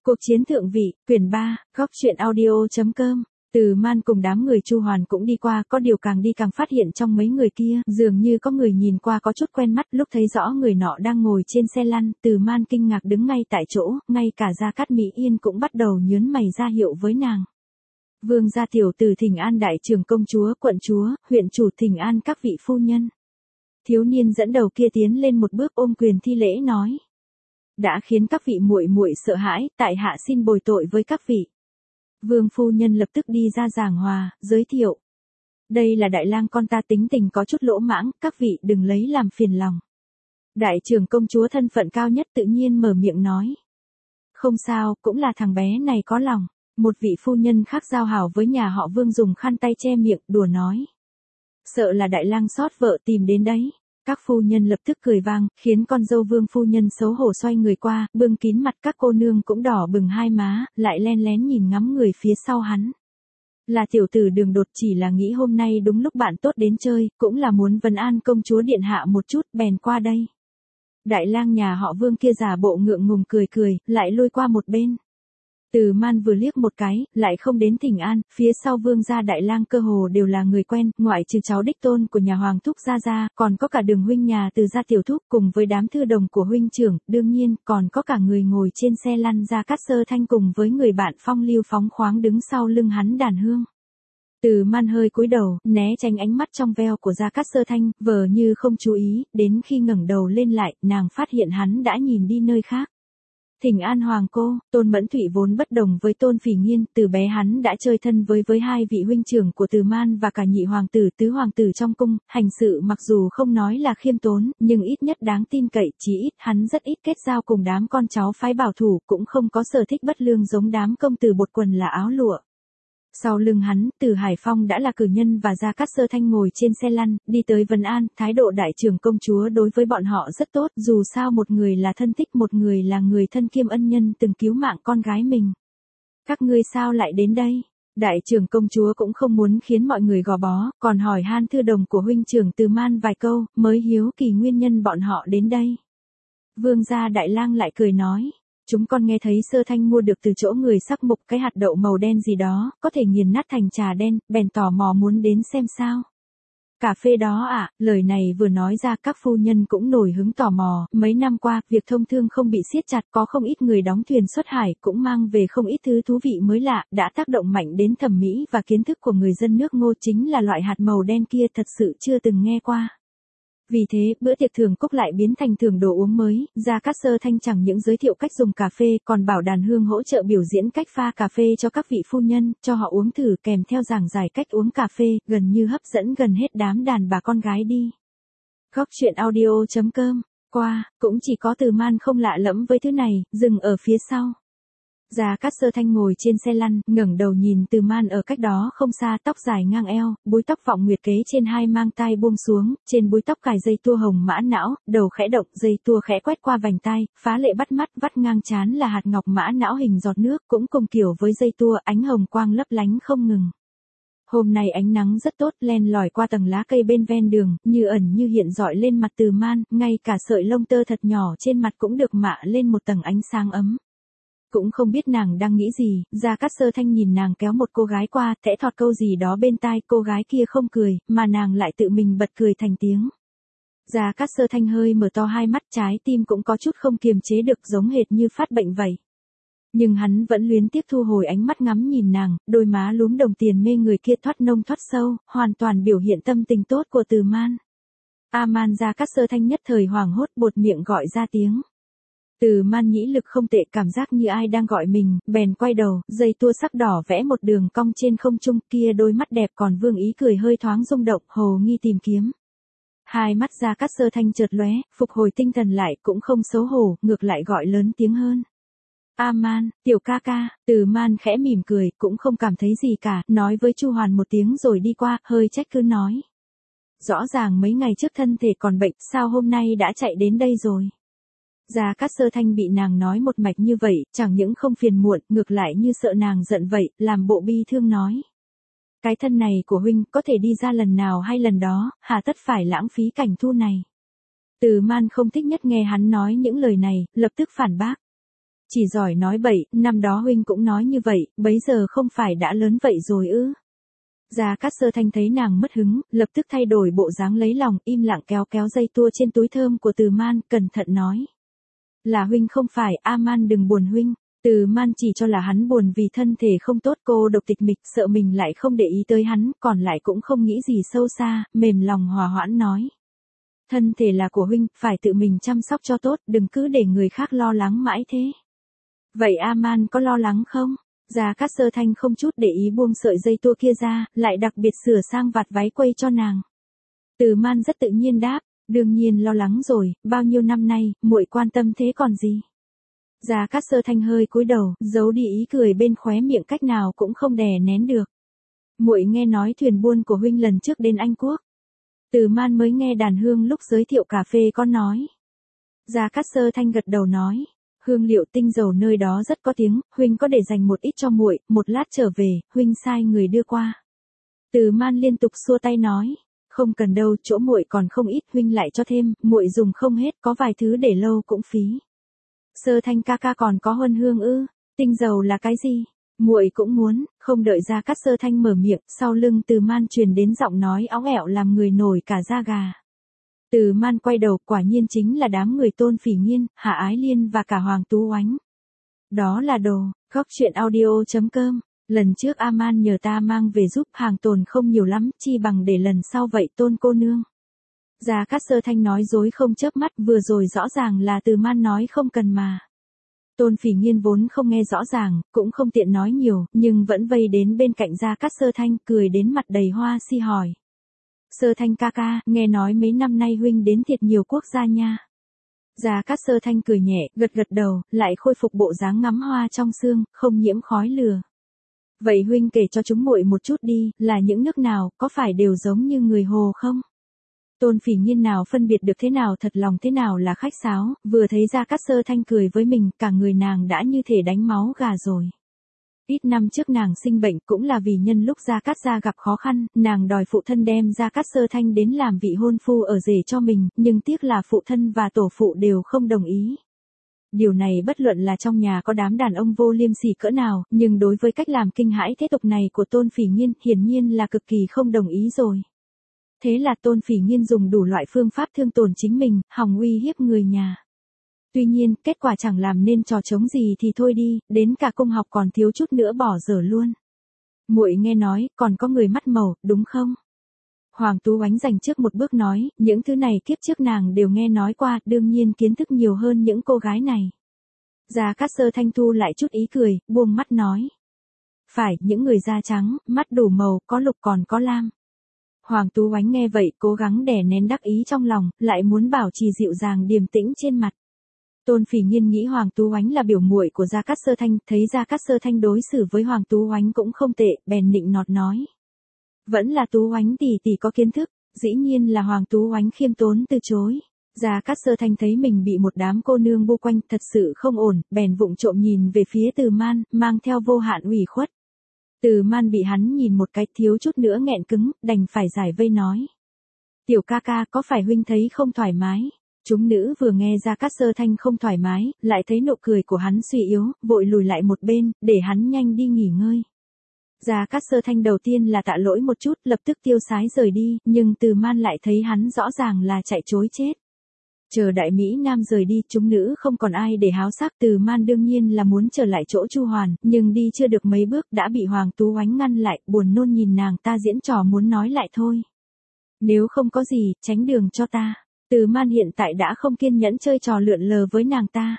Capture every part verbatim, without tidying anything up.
Cuộc chiến thượng vị, quyển ba, góc truyện audio.com. Từ Man cùng đám người Chu Hoàn cũng đi qua, có điều càng đi càng phát hiện trong mấy người kia, dường như có người nhìn qua có chút quen mắt. Lúc thấy rõ người nọ đang ngồi trên xe lăn, Từ Man kinh ngạc đứng ngay tại chỗ, ngay cả Gia Cát Mỹ Yên cũng bắt đầu nhớn mày ra hiệu với nàng. Vương gia tiểu tử thỉnh an đại trưởng công chúa, quận chúa, huyện chủ thỉnh an các vị phu nhân. Thiếu niên dẫn đầu kia tiến lên một bước ôm quyền thi lễ nói. Đã khiến các vị muội muội sợ hãi, tại hạ xin bồi tội với các vị. Vương phu nhân lập tức đi ra giảng hòa, giới thiệu. Đây là đại lang con ta tính tình có chút lỗ mãng, các vị đừng lấy làm phiền lòng. Đại trưởng công chúa thân phận cao nhất tự nhiên mở miệng nói. Không sao, cũng là thằng bé này có lòng. Một vị phu nhân khác giao hảo với nhà họ Vương dùng khăn tay che miệng, đùa nói. Sợ là đại lang sót vợ tìm đến đấy. Các phu nhân lập tức cười vang, khiến con dâu Vương phu nhân xấu hổ xoay người qua, bưng kín mặt. Các cô nương cũng đỏ bừng hai má, lại len lén nhìn ngắm người phía sau hắn. Là tiểu tử Đường Đột, chỉ là nghĩ hôm nay đúng lúc bạn tốt đến chơi, cũng là muốn vấn an công chúa điện hạ một chút, bèn qua đây. Đại lang nhà họ Vương kia giả bộ ngượng ngùng cười cười, lại lôi qua một bên. Từ Man vừa liếc một cái, lại không đến thỉnh an, phía sau Vương gia đại lang cơ hồ đều là người quen, ngoại trừ cháu đích tôn của nhà Hoàng thúc gia gia, còn có cả Đường huynh nhà Từ gia tiểu thúc cùng với đám thư đồng của huynh trưởng, đương nhiên, còn có cả người ngồi trên xe lăn Gia Cát Sơ Thanh cùng với người bạn phong lưu phóng khoáng đứng sau lưng hắn đàn hương. Từ Man hơi cúi đầu, né tránh ánh mắt trong veo của Gia Cát Sơ Thanh, vờ như không chú ý, đến khi ngẩng đầu lên lại, nàng phát hiện hắn đã nhìn đi nơi khác. Thỉnh an hoàng cô, Tôn Mẫn Thụy vốn bất đồng với Tôn Phỉ Nghiên, từ bé hắn đã chơi thân với với hai vị huynh trưởng của Từ Man và cả nhị hoàng tử tứ hoàng tử trong cung, hành sự mặc dù không nói là khiêm tốn, nhưng ít nhất đáng tin cậy, chỉ ít hắn rất ít kết giao cùng đám con cháu phái bảo thủ, cũng không có sở thích bất lương giống đám công tử bột quần là áo lụa. Sau lưng hắn, Từ Hải Phong đã là cử nhân và Gia Cát Sơ Thanh ngồi trên xe lăn, đi tới vấn an, thái độ đại trưởng công chúa đối với bọn họ rất tốt, dù sao một người là thân thích, một người là người thân kiêm ân nhân từng cứu mạng con gái mình. Các ngươi sao lại đến đây? Đại trưởng công chúa cũng không muốn khiến mọi người gò bó, còn hỏi han thư đồng của huynh trưởng Từ Man vài câu, mới hiếu kỳ nguyên nhân bọn họ đến đây. Vương gia đại lang lại cười nói. Chúng con nghe thấy Sơ Thanh mua được từ chỗ người sắc mục cái hạt đậu màu đen gì đó, có thể nghiền nát thành trà đen, bèn tò mò muốn đến xem sao. Cà phê đó à, lời này vừa nói ra các phu nhân cũng nổi hứng tò mò, mấy năm qua, việc thông thương không bị siết chặt, có không ít người đóng thuyền xuất hải, cũng mang về không ít thứ thú vị mới lạ, đã tác động mạnh đến thẩm mỹ và kiến thức của người dân nước Ngô, chính là loại hạt màu đen kia thật sự chưa từng nghe qua. Vì thế, bữa tiệc thưởng cúc lại biến thành thưởng đồ uống mới, Gia Cát Sơ Thanh chẳng những giới thiệu cách dùng cà phê, còn bảo đàn hương hỗ trợ biểu diễn cách pha cà phê cho các vị phu nhân, cho họ uống thử kèm theo giảng giải cách uống cà phê, gần như hấp dẫn gần hết đám đàn bà con gái đi. Góc truyện audio.com, qua, cũng chỉ có Từ Man không lạ lẫm với thứ này, dừng ở phía sau. Gia Cát Sơ Thanh ngồi trên xe lăn, ngẩng đầu nhìn Từ Man ở cách đó không xa, tóc dài ngang eo, búi tóc vọng nguyệt kế trên hai mang tai buông xuống, trên búi tóc cài dây tua hồng mã não, đầu khẽ động, dây tua khẽ quét qua vành tai, phá lệ bắt mắt, vắt ngang trán là hạt ngọc mã não hình giọt nước, cũng cùng kiểu với dây tua, ánh hồng quang lấp lánh không ngừng. Hôm nay ánh nắng rất tốt, len lỏi qua tầng lá cây bên ven đường, như ẩn như hiện rọi lên mặt Từ Man, ngay cả sợi lông tơ thật nhỏ trên mặt cũng được mạ lên một tầng ánh sáng ấm. Cũng không biết nàng đang nghĩ gì, Gia Cát Sơ Thanh nhìn nàng kéo một cô gái qua, thẽ thọt câu gì đó bên tai, cô gái kia không cười, mà nàng lại tự mình bật cười thành tiếng. Gia Cát Sơ Thanh hơi mở to hai mắt, trái tim cũng có chút không kiềm chế được, giống hệt như phát bệnh vậy. Nhưng hắn vẫn luyến tiếc thu hồi ánh mắt ngắm nhìn nàng, đôi má lúm đồng tiền mê người kia thoát nông thoát sâu, hoàn toàn biểu hiện tâm tình tốt của Từ Man. A Man. Gia Cát Sơ Thanh nhất thời hoảng hốt, buột miệng gọi ra tiếng. Từ Man nhĩ lực không tệ, cảm giác như ai đang gọi mình, bèn quay đầu, dây tua sắc đỏ vẽ một đường cong trên không trung, kia đôi mắt đẹp còn vương ý cười hơi thoáng rung động, hồ nghi tìm kiếm. Hai mắt Gia Cát Sơ Thanh chợt lóe, phục hồi tinh thần lại, cũng không xấu hổ, ngược lại gọi lớn tiếng hơn. A Man, tiểu ca ca. Từ Man khẽ mỉm cười, cũng không cảm thấy gì cả, nói với Chu Hoàn một tiếng rồi đi qua, hơi trách cứ nói. Rõ ràng mấy ngày trước thân thể còn bệnh, sao hôm nay đã chạy đến đây rồi? Gia Cát Sơ Thanh bị nàng nói một mạch như vậy, chẳng những không phiền muộn, ngược lại như sợ nàng giận vậy, làm bộ bi thương nói. Cái thân này của huynh có thể đi ra lần nào hay lần đó, hà tất phải lãng phí cảnh thu này. Từ Man không thích nhất nghe hắn nói những lời này, lập tức phản bác. Chỉ giỏi nói bậy, năm đó huynh cũng nói như vậy, bấy giờ không phải đã lớn vậy rồi ư. Gia Cát Sơ Thanh thấy nàng mất hứng, lập tức thay đổi bộ dáng lấy lòng, im lặng kéo kéo dây tua trên túi thơm của Từ Man, cẩn thận nói. Là huynh không phải, A Man đừng buồn huynh. Từ Man chỉ cho là hắn buồn vì thân thể không tốt, cô độc tịch mịch, sợ mình lại không để ý tới hắn, còn lại cũng không nghĩ gì sâu xa, mềm lòng hòa hoãn nói. Thân thể là của huynh, phải tự mình chăm sóc cho tốt, đừng cứ để người khác lo lắng mãi thế. Vậy A Man có lo lắng không? Gia Cát Sơ Thanh không chút để ý buông sợi dây tua kia ra, lại đặc biệt sửa sang vạt váy quây cho nàng. Từ Man rất tự nhiên đáp, đương nhiên lo lắng rồi, bao nhiêu năm nay, muội quan tâm thế còn gì. Gia Cát Sơ Thanh hơi cúi đầu, giấu đi ý cười bên khóe miệng cách nào cũng không đè nén được. Muội nghe nói thuyền buôn của huynh lần trước đến Anh Quốc. Từ Man mới nghe đàn hương lúc giới thiệu cà phê có nói. Gia Cát Sơ Thanh gật đầu nói. Hương liệu tinh dầu nơi đó rất có tiếng, huynh có để dành một ít cho muội, một lát trở về, huynh sai người đưa qua. Từ Man liên tục xua tay nói, không cần đâu, chỗ muội còn không ít, huynh lại cho thêm, muội dùng không hết, có vài thứ để lâu cũng phí. Sơ Thanh ca ca còn có huân hương ư? Tinh dầu là cái gì? Muội cũng muốn. Không đợi Gia Cát Sơ Thanh mở miệng, sau lưng Từ Man truyền đến giọng nói óng ẻo làm người nổi cả da gà. Từ Man quay đầu, quả nhiên chính là đám người Tôn Phỉ Nghiên, Hạ Ái Liên và cả Hoàng Tú Oánh. Đó là đồ, góc truyện audio chấm com. Lần trước A Man nhờ ta mang về giúp, hàng tồn không nhiều lắm, chi bằng để lần sau vậy Tôn cô nương. Gia Cát Sơ Thanh nói dối không chớp mắt, vừa rồi rõ ràng là Từ Man nói không cần mà. Tôn Phỉ Nghiên vốn không nghe rõ ràng, cũng không tiện nói nhiều, nhưng vẫn vây đến bên cạnh Gia Cát Sơ Thanh, cười đến mặt đầy hoa si hỏi. Sơ Thanh ca ca, nghe nói mấy năm nay huynh đến thiệt nhiều quốc gia nha. Gia Cát Sơ Thanh cười nhẹ, gật gật đầu, lại khôi phục bộ dáng ngắm hoa trong sương, không nhiễm khói lửa. Vậy huynh kể cho chúng muội một chút đi, là những nước nào, có phải đều giống như người Hồ không? Tôn Phỉ Nghiên nào phân biệt được thế nào thật lòng thế nào là khách sáo, vừa thấy Gia Cát Sơ Thanh cười với mình, cả người nàng đã như thể đánh máu gà rồi. Ít năm trước nàng sinh bệnh cũng là vì nhân lúc Gia Cát gia gặp khó khăn, nàng đòi phụ thân đem Gia Cát Sơ Thanh đến làm vị hôn phu ở rể cho mình, nhưng tiếc là phụ thân và tổ phụ đều không đồng ý. Điều này bất luận là trong nhà có đám đàn ông vô liêm sỉ cỡ nào, nhưng đối với cách làm kinh hãi thế tục này của Tôn Phỉ Nghiên, hiển nhiên là cực kỳ không đồng ý rồi. Thế là Tôn Phỉ Nghiên dùng đủ loại phương pháp thương tổn chính mình, hòng uy hiếp người nhà. Tuy nhiên, kết quả chẳng làm nên trò trống gì thì thôi đi, đến cả công học còn thiếu chút nữa bỏ dở luôn. Muội nghe nói, còn có người mắt màu, đúng không? Hoàng Tú Oánh dành trước một bước nói, những thứ này kiếp trước nàng đều nghe nói qua, đương nhiên kiến thức nhiều hơn những cô gái này. Gia Cát Sơ Thanh thu lại chút ý cười, buông mắt nói. Phải, những người da trắng, mắt đủ màu, có lục còn có lam. Hoàng Tú Oánh nghe vậy, cố gắng đè nén đắc ý trong lòng, lại muốn bảo trì dịu dàng điềm tĩnh trên mặt. Tôn Phỉ Nghiên nghĩ Hoàng Tú Oánh là biểu muội của Gia Cát Sơ Thanh, thấy Gia Cát Sơ Thanh đối xử với Hoàng Tú Oánh cũng không tệ, bèn nịnh nọt nói. Vẫn là Tú Oánh tỷ tỷ có kiến thức, dĩ nhiên là Hoàng Tú Oánh khiêm tốn từ chối. Gia Cát Sơ Thanh thấy mình bị một đám cô nương bu quanh, thật sự không ổn, bèn vụng trộm nhìn về phía Từ Man, mang theo vô hạn ủy khuất. Từ Man bị hắn nhìn một cái thiếu chút nữa nghẹn cứng, đành phải giải vây nói. Tiểu ca ca, có phải huynh thấy không thoải mái? Chúng nữ vừa nghe Gia Cát Sơ Thanh không thoải mái, lại thấy nụ cười của hắn suy yếu, vội lùi lại một bên, để hắn nhanh đi nghỉ ngơi. Gia Cát Sơ Thanh đầu tiên là tạ lỗi một chút, lập tức tiêu sái rời đi, nhưng Từ Man lại thấy hắn rõ ràng là chạy trối chết. Chờ Đại Mỹ Nam rời đi, chúng nữ không còn ai để háo sắc, Từ Man đương nhiên là muốn trở lại chỗ Chu Hoàn, nhưng đi chưa được mấy bước đã bị Hoàng Tú Oánh ngăn lại, buồn nôn nhìn nàng ta diễn trò muốn nói lại thôi. Nếu không có gì, tránh đường cho ta. Từ Man hiện tại đã không kiên nhẫn chơi trò lượn lờ với nàng ta.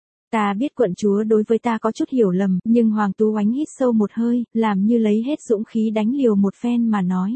Ta biết quận chúa đối với ta có chút hiểu lầm, nhưng Hoàng Tú Oánh hít sâu một hơi, làm như lấy hết dũng khí đánh liều một phen mà nói.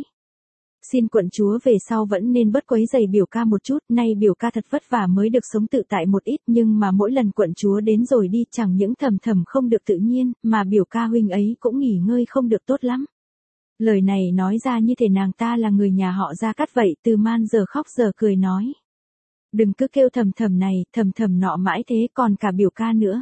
Xin quận chúa về sau vẫn nên bớt quấy giày biểu ca một chút, nay biểu ca thật vất vả mới được sống tự tại một ít, nhưng mà mỗi lần quận chúa đến rồi đi chẳng những thầm thầm không được tự nhiên, mà biểu ca huynh ấy cũng nghỉ ngơi không được tốt lắm. Lời này nói ra như thể nàng ta là người nhà họ Gia Cát vậy, Từ Man giờ khóc giờ cười nói. Đừng cứ kêu thầm thầm này, thầm thầm nọ mãi thế, còn cả biểu ca nữa.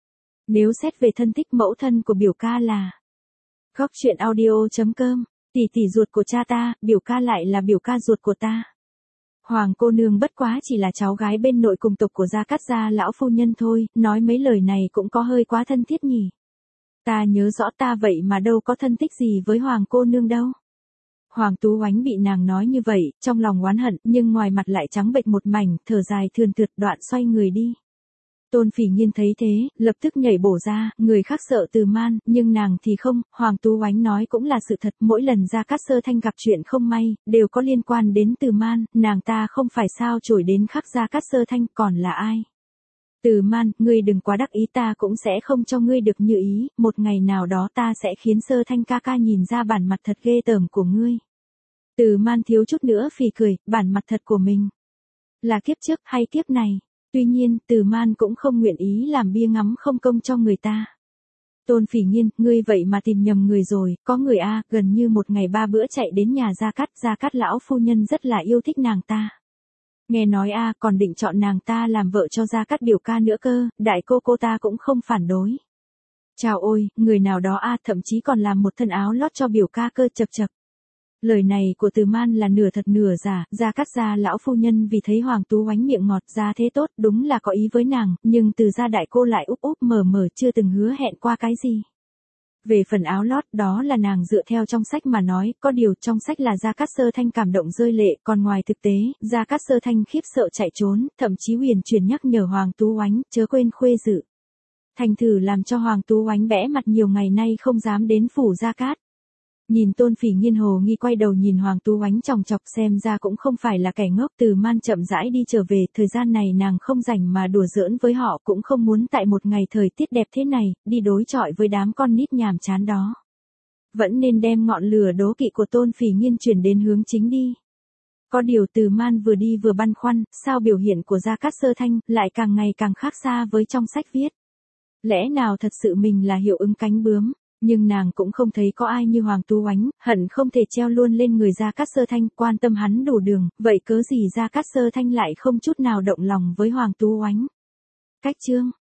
Nếu xét về thân thích, mẫu thân của biểu ca là góc truyện audio chấm com, tỷ tỷ ruột của cha ta, biểu ca lại là biểu ca ruột của ta. Hoàng cô nương bất quá chỉ là cháu gái bên nội cùng tục của Gia Cát gia lão phu nhân thôi, nói mấy lời này cũng có hơi quá thân thiết nhỉ. Ta nhớ rõ ta vậy mà đâu có thân thích gì với Hoàng cô nương đâu. Hoàng Tú Oánh bị nàng nói như vậy, trong lòng oán hận, nhưng ngoài mặt lại trắng bệch một mảnh, thở dài thườn thượt đoạn xoay người đi. Tôn Phỉ Nghiên thấy thế, lập tức nhảy bổ ra, người khác sợ Từ Man, nhưng nàng thì không, Hoàng Tú Oánh nói cũng là sự thật, mỗi lần Gia Cát Sơ Thanh gặp chuyện không may, đều có liên quan đến Từ Man, nàng ta không phải sao chổi đến khắc Gia Cát Sơ Thanh, còn là ai? Từ Man, ngươi đừng quá đắc ý, ta cũng sẽ không cho ngươi được như ý, một ngày nào đó ta sẽ khiến Sơ Thanh ca ca nhìn ra bản mặt thật ghê tởm của ngươi. Từ Man thiếu chút nữa phì cười, bản mặt thật của mình. Là kiếp trước hay kiếp này? Tuy nhiên, Từ Man cũng không nguyện ý làm bia ngắm không công cho người ta. Tôn Phỉ Nghiên, ngươi vậy mà tìm nhầm người rồi, có người a, gần như một ngày ba bữa chạy đến nhà Gia Cát, Gia Cát lão phu nhân rất là yêu thích nàng ta. Nghe nói a, còn định chọn nàng ta làm vợ cho Gia Cát biểu ca nữa cơ, đại cô cô ta cũng không phản đối. Chào ôi, người nào đó a, thậm chí còn làm một thân áo lót cho biểu ca cơ, chập chập. Lời này của Từ Man là nửa thật nửa giả, Gia Cát gia lão phu nhân vì thấy Hoàng Tú Oánh miệng ngọt ra thế tốt, đúng là có ý với nàng, nhưng Từ gia đại cô lại úp úp mở mở chưa từng hứa hẹn qua cái gì. Về phần áo lót, đó là nàng dựa theo trong sách mà nói, có điều trong sách là Gia Cát Sơ Thanh cảm động rơi lệ, còn ngoài thực tế, Gia Cát Sơ Thanh khiếp sợ chạy trốn, thậm chí huyền truyền nhắc nhở Hoàng Tú Oánh, chớ quên khuê dự. Thành thử làm cho Hoàng Tú Oánh bẽ mặt nhiều ngày nay không dám đến phủ Gia Cát. Nhìn Tôn Phỉ Nghiên hồ nghi quay đầu nhìn Hoàng Tú Oánh chòng chọc, xem ra cũng không phải là kẻ ngốc. Từ Man chậm rãi đi trở về, thời gian này nàng không rảnh mà đùa giỡn với họ, cũng không muốn tại một ngày thời tiết đẹp thế này, đi đối chọi với đám con nít nhàm chán đó. Vẫn nên đem ngọn lửa đố kỵ của Tôn Phỉ Nghiên chuyển đến hướng chính đi. Có điều Từ Man vừa đi vừa băn khoăn, sao biểu hiện của Gia Cát Sơ Thanh lại càng ngày càng khác xa với trong sách viết. Lẽ nào thật sự mình là hiệu ứng cánh bướm? Nhưng nàng cũng không thấy có ai như Hoàng Tú Oánh, hận không thể treo luôn lên người Gia Cát Sơ Thanh, quan tâm hắn đủ đường, vậy cớ gì Gia Cát Sơ Thanh lại không chút nào động lòng với Hoàng Tú Oánh. Cách chương